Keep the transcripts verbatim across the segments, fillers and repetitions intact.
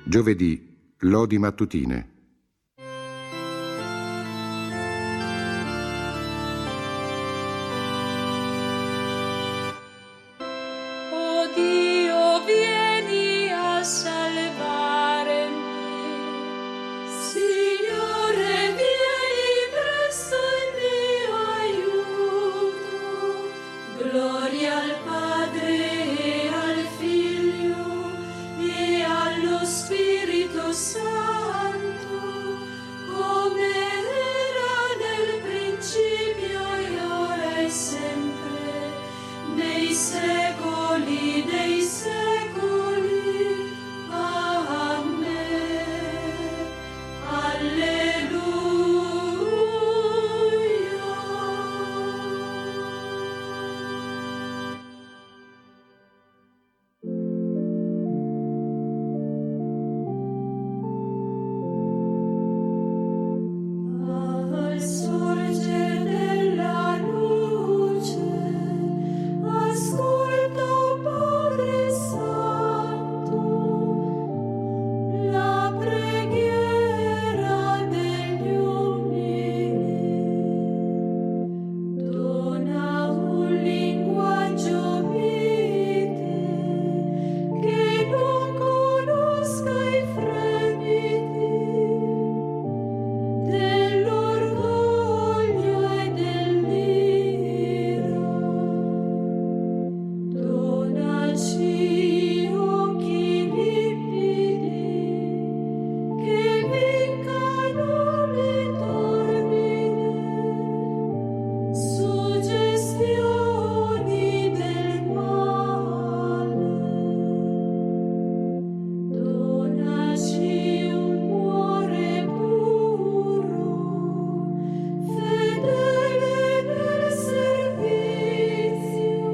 Giovedì, lodi mattutine. O Dio, vieni a salvarmi. Signore, vieni presto in mio aiuto. Gloria al Padre e al Figlio e allo Spirito Santo, come era nel principio e ora e sempre, nei secoli dei secoli. Amen. Alleluia. Al sorgere della luce, ascolta, o Padre Santo, la preghiera degli umili. Dona un linguaggio mite che non conosca i fremiti dell'orgoglio e dell'ira. Donaci occhi limpidi che vincano le torbide suggestioni del male. Donaci un cuore puro, fedele nel servizio,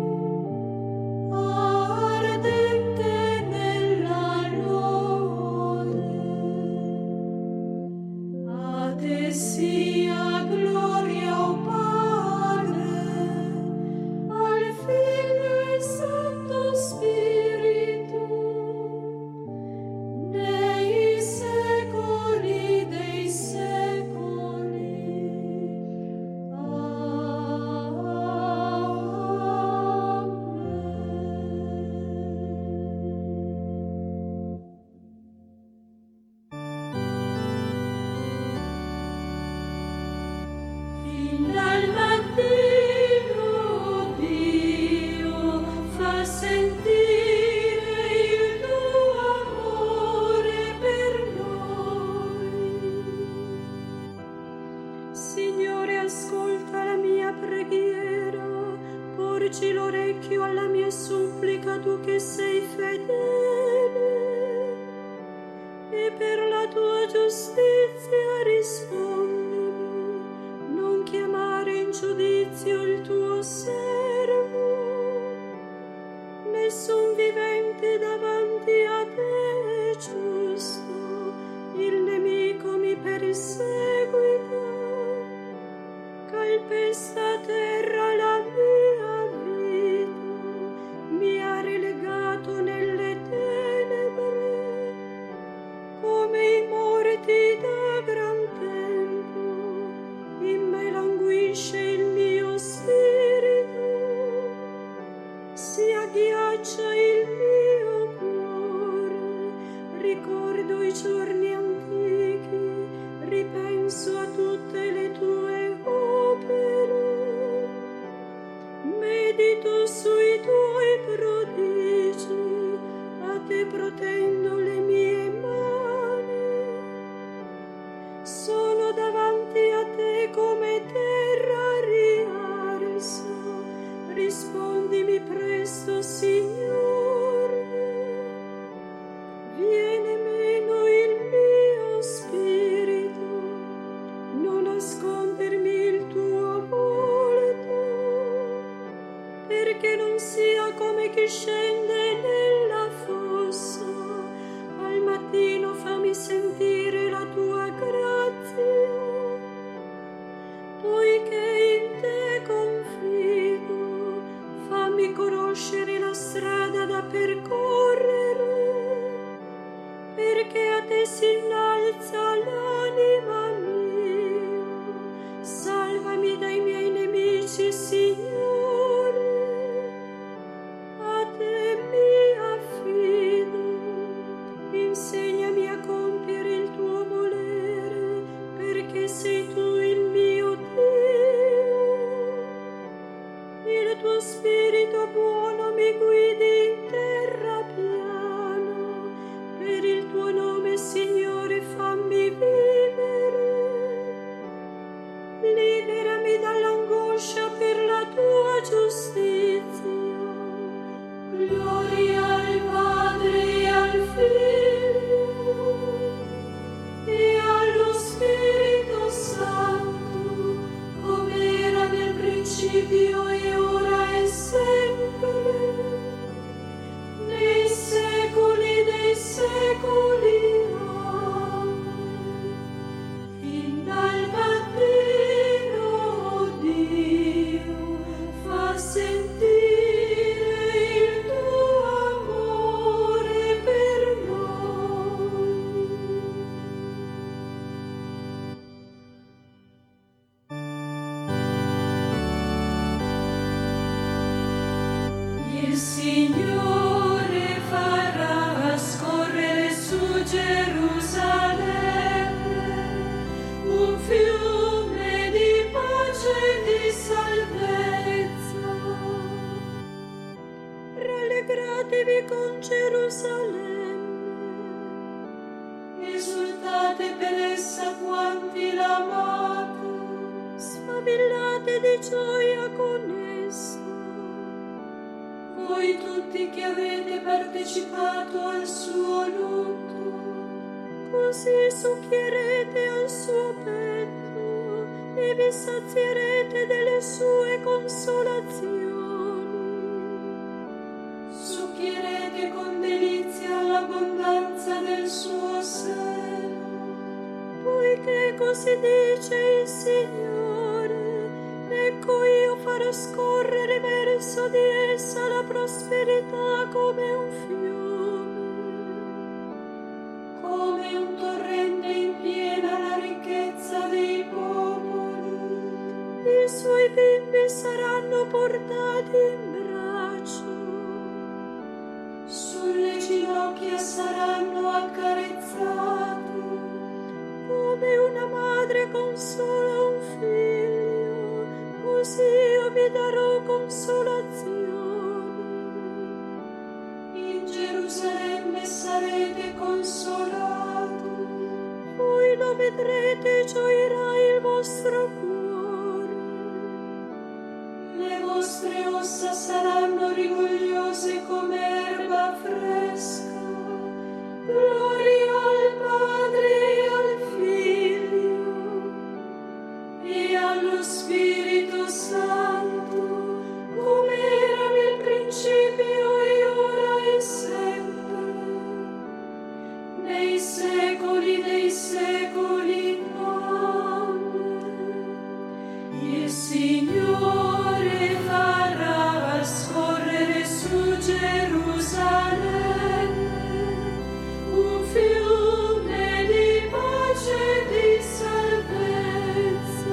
ardente nella lode. A te sia gloria, o Padre, al Figlio e Santo Spirito, nei secoli dei secoli. Fin dal mattino, Dio, fa sentire il tuo amore per noi. Signore, ascolta la mia preghiera, porgi l'orecchio alla mia supplica, tu che sei fedele, e per la tua giustizia rispondimi. Non chiamare in giudizio il tuo servo. Nessun vivente davanti a te è giusto, il nemico mi perseguita, calpesta a terra la mia vita, mi ha relegato nelle tenebre, come i morti da gran tempo, in me languisce il mio spirito, si agghiaccia il mio cuore, ricordo i giorni antichi, ripenso a tutte le tue opere, medito sui tuoi prodigi, a te protendo le mie mani. Sono davanti a te come terra riarsa, rispondimi presto, Signore. Viene meno il mio te si innalza l'anima mia. Salvami dai miei nemici, Signore. A te mi affido. Insegnami a compiere il tuo volere, perché sei tu il mio Dio. Il tuo spirito buono mi guidi in terra piana. Per il tuo nome, Signore, fammi vivere. Liberami dall'angoscia per la tua giustizia. Gloria al Padre e al Figlio e allo Spirito Santo, come era nel principio e ora e sempre, nei secoli dei secoli. Amen. Fin dal mattino, oh Dio, fa sentire il tuo amore per noi. Il Signore farà scorrere su Gerusalemme un fiume di pace e di salvezza. Rallegratevi con Gerusalemme, esultate per essa quanti l'amate, sfavillate di gioia con essa. Voi tutti che avete partecipato al suo lutto, così succhierete al suo petto e vi sazierete delle sue consolazioni. Succhierete con delizia l'abbondanza del suo seno, poiché così dice il Signore: ecco, io farò scorrere verso di essa la prosperità come un fiume, come un torrente in piena la ricchezza dei popoli. I suoi bimbi saranno portati in braccio, sulle ginocchia saranno accarezzati, come una madre consola un figlio, così io vi darò consolazione. In Gerusalemme sarete consolati, voi lo vedrete e gioirà il vostro cuore. Le vostre ossa saranno rigogliose come erba fresca. Gloria al Padre e al Figlio e allo Spirito Santo, come era nel principio e ora e sempre, nei secoli dei secoli. Amen. Il Signore farà scorrere su Gerusalemme un fiume di pace e di salvezza.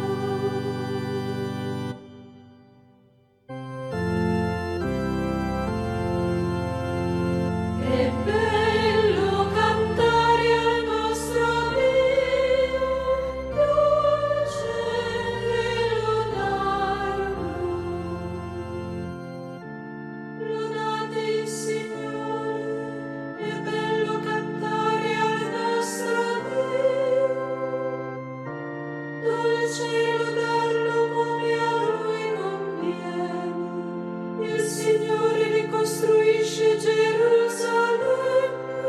È bello cantare al nostro Dio, dolce e lodarlo. Lodate il Signore, è bello cantare al nostro Dio, dolce e lodarlo come a Lui conviene. Il Signore ricostruisce Gerusalemme,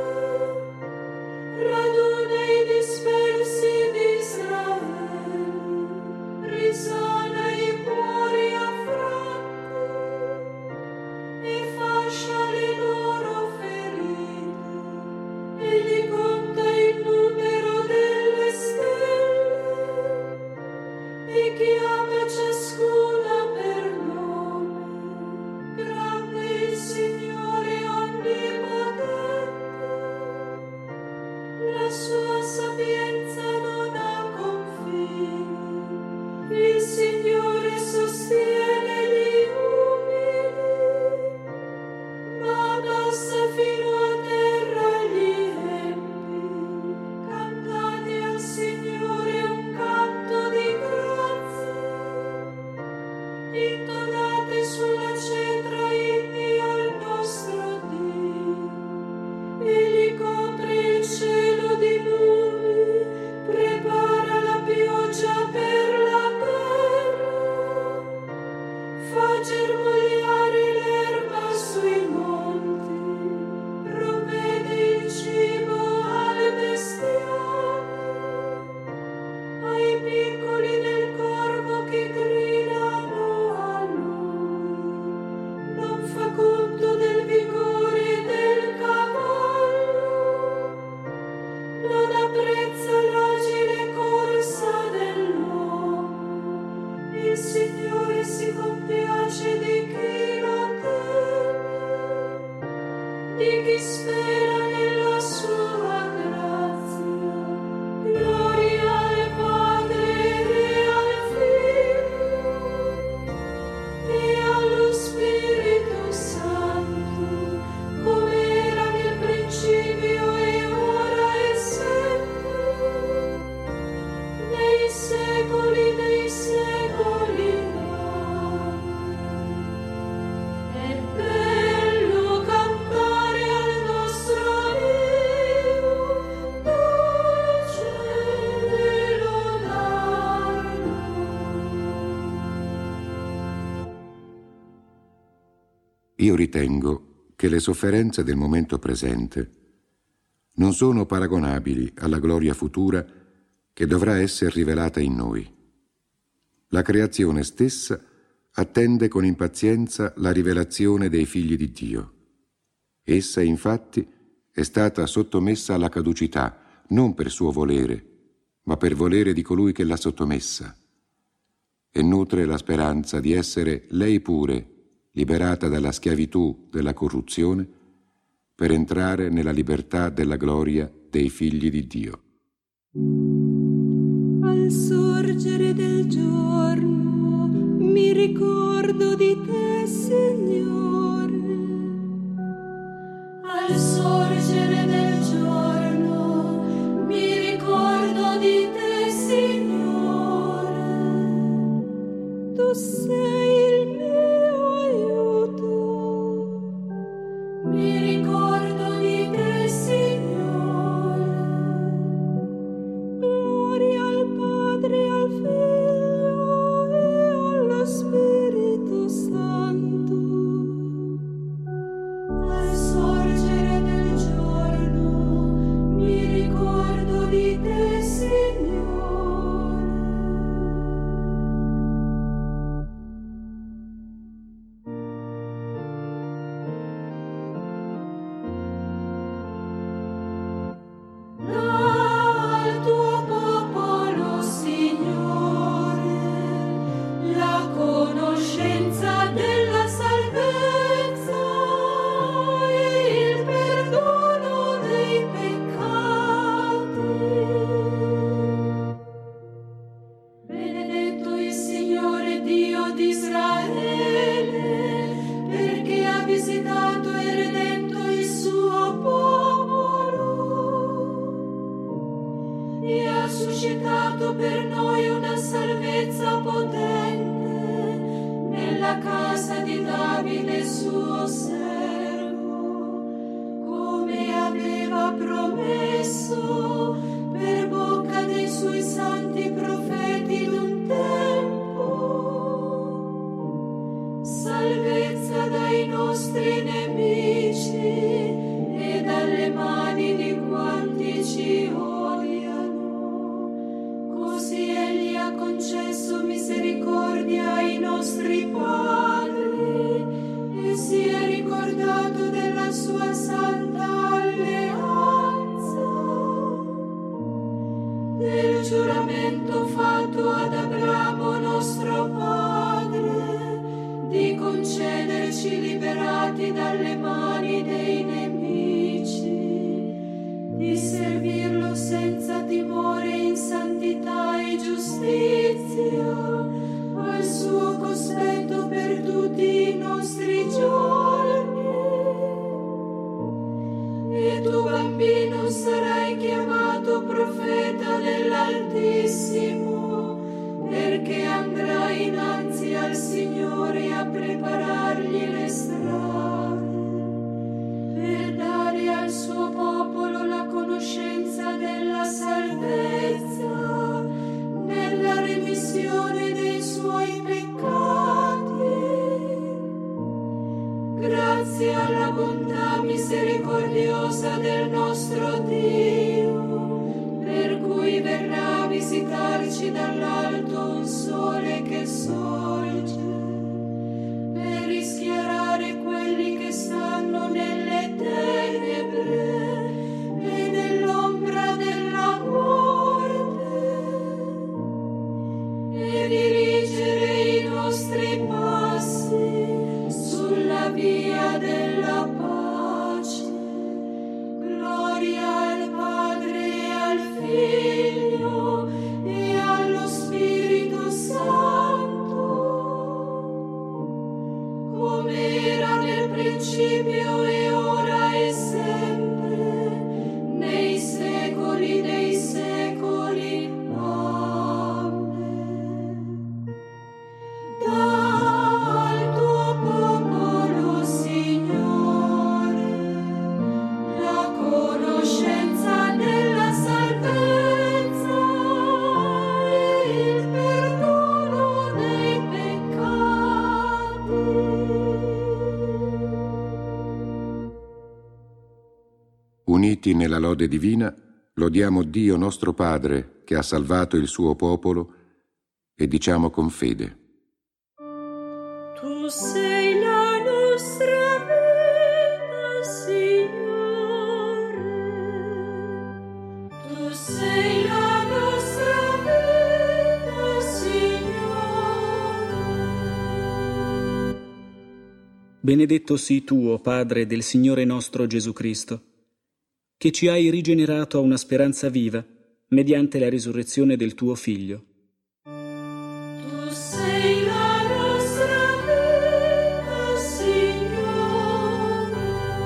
raduna i dispersi di Israele, risana i cuori affranti e fascia le loro ferite, e gli conta il numero delle stelle e chiama ciascuna per nome. Grande il Signore onnipotente, sua sapienza non ha confini. Il Signore sostiene gli umili, ma abbassa fino a terra gli empi. Cantate al Signore un canto di grazia, intonate sulla cetra inni al nostro Dio. Egli copre il cielo di nubi, prepara la pioggia per la terra, fa germogliare l'erba sui monti, provvede il cibo al bestiame, ai piccoli del corvo che gridano a lui. Non fa conto del vigore del cavallo, non apprezza l'agile corsa dell'uomo. Il Signore si compiace di chi lo teme, di chi spera nella sua grazia. Gloria al Padre e al Figlio e allo Spirito Santo, come era nel principio e ora e sempre, nei secoli dei secoli. Amen. È bello cantare al nostro Dio, dolce e lodarlo. Io ritengo che le sofferenze del momento presente non sono paragonabili alla gloria futura che dovrà essere rivelata in noi. La creazione stessa attende con impazienza la rivelazione dei figli di Dio. Essa, infatti, è stata sottomessa alla caducità, non per suo volere, ma per volere di colui che l'ha sottomessa, e nutre la speranza di essere lei pure liberata dalla schiavitù della corruzione per entrare nella libertà della gloria dei figli di Dio. Al sorgere del giorno mi ricordo di te, Signore. Al sorgere del giorno mi ricordo di te, Signore. Tu sei il mio aiuto. Mi ricordo di te, Signore. Gloria al Padre, al Figlio e allo Spirito Santo. Al sorgere del giorno mi ricordo di te, Signore. Dà al tuo popolo, Signore, la conoscenza della salvezza e il perdono dei peccati. Benedetto il Signore Dio di Israele, perché ha visitato e redento il suo popolo e ha suscitato per noi una salvezza potente nella casa di Davide suo servo, come aveva promesso per bocca dei suoi santi profeti d'un tempo. Salvezza dai nostri nemici e dalle mani di quanti ci odiano. Così egli ha concesso misericordia ai nostri padri e si è ricordato della sua santa alleanza, del giuramento fatto ad Abramo nostro padre, di concederci liberati dalle mani dei nemici, di servirlo sempre E tu, bambino, sarai chiamato profeta dell'Altissimo, perché andrai innanzi al Signore a preparargli le strade, per dare al suo popolo la conoscenza della salvezza, nella remissione dei suoi peccati, grazie alla bontà misericordiosa del nostro Dio, per cui verrà a visitarci dall'alto un sole che sorge, per rischiarare quelli che stanno nelle tenebre e nell'ombra della morte, e dirigere i nostri passi sulla via della pace. Gloria al Padre e al Figlio e allo Spirito Santo, come era nel principio e ora e sempre, nei secoli dei secoli. Amen. Da al tuo popolo, Signore, la conoscenza della salvezza e il perdono dei peccati. Uniti nella lode divina, lodiamo Dio nostro Padre che ha salvato il suo popolo e diciamo con fede: Tu sei la nostra vita, Signore. Tu sei la nostra vita, Signore. Benedetto sii tu, o Padre del Signore nostro Gesù Cristo, che ci hai rigenerato a una speranza viva mediante la risurrezione del tuo Figlio. Tu sei la nostra vita, Signore.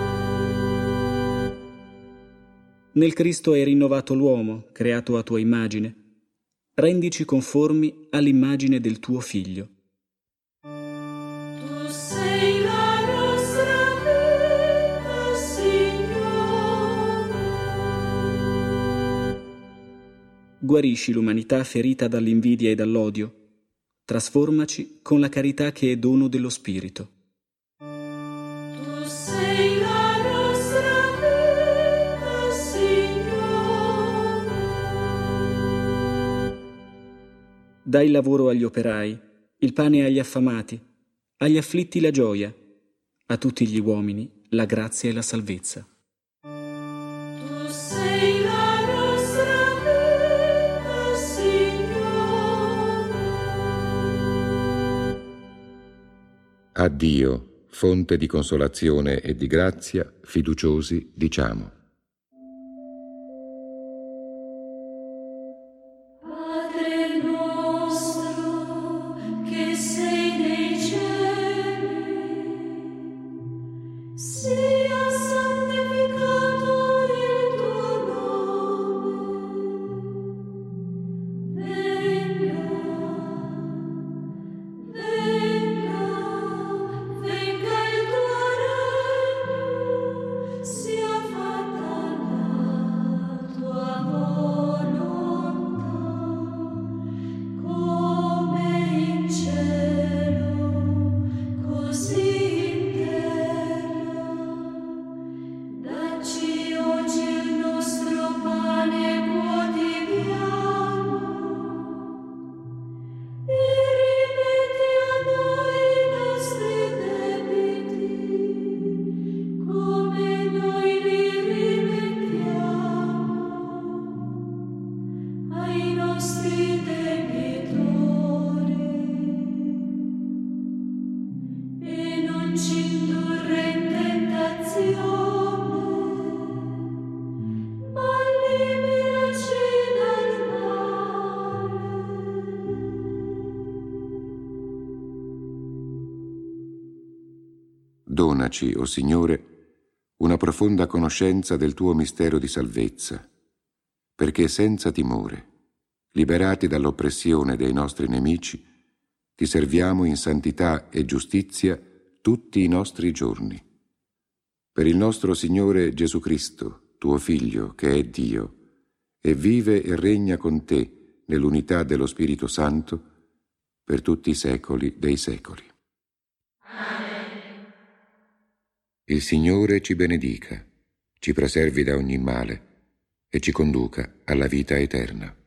Nel Cristo hai rinnovato l'uomo, creato a tua immagine. Rendici conformi all'immagine del tuo Figlio. Tu sei la nostra vita, Signore. Guarisci l'umanità ferita dall'invidia e dall'odio. Trasformaci con la carità che è dono dello Spirito. Tu sei la nostra vita, Signore. Dai lavoro agli operai, il pane agli affamati, agli afflitti la gioia, a tutti gli uomini la grazia e la salvezza. Tu sei la nostra vita, Signore. A Dio, fonte di consolazione e di grazia, fiduciosi diciamo: Padre nostro che sei nei cieli, sia santificato il tuo nome. Venga, venga, venga il tuo regno, sia fatta la tua volontà, come in cielo, così in terra. Dacci oggi il nostro pane quotidiano e rimetti a noi i nostri debiti, come noi li rimettiamo ai nostri debitori, e non ci indurre in tentazione, ma liberaci dal male. Donaci, o Signore, una profonda conoscenza del tuo mistero di salvezza, perché senza timore, liberati dall'oppressione dei nostri nemici, ti serviamo in santità e giustizia tutti i nostri giorni. Per il nostro Signore Gesù Cristo, tuo Figlio, che è Dio, e vive e regna con te nell'unità dello Spirito Santo, per tutti i secoli dei secoli. Amen. Il Signore ci benedica, ci preservi da ogni male e ci conduca alla vita eterna.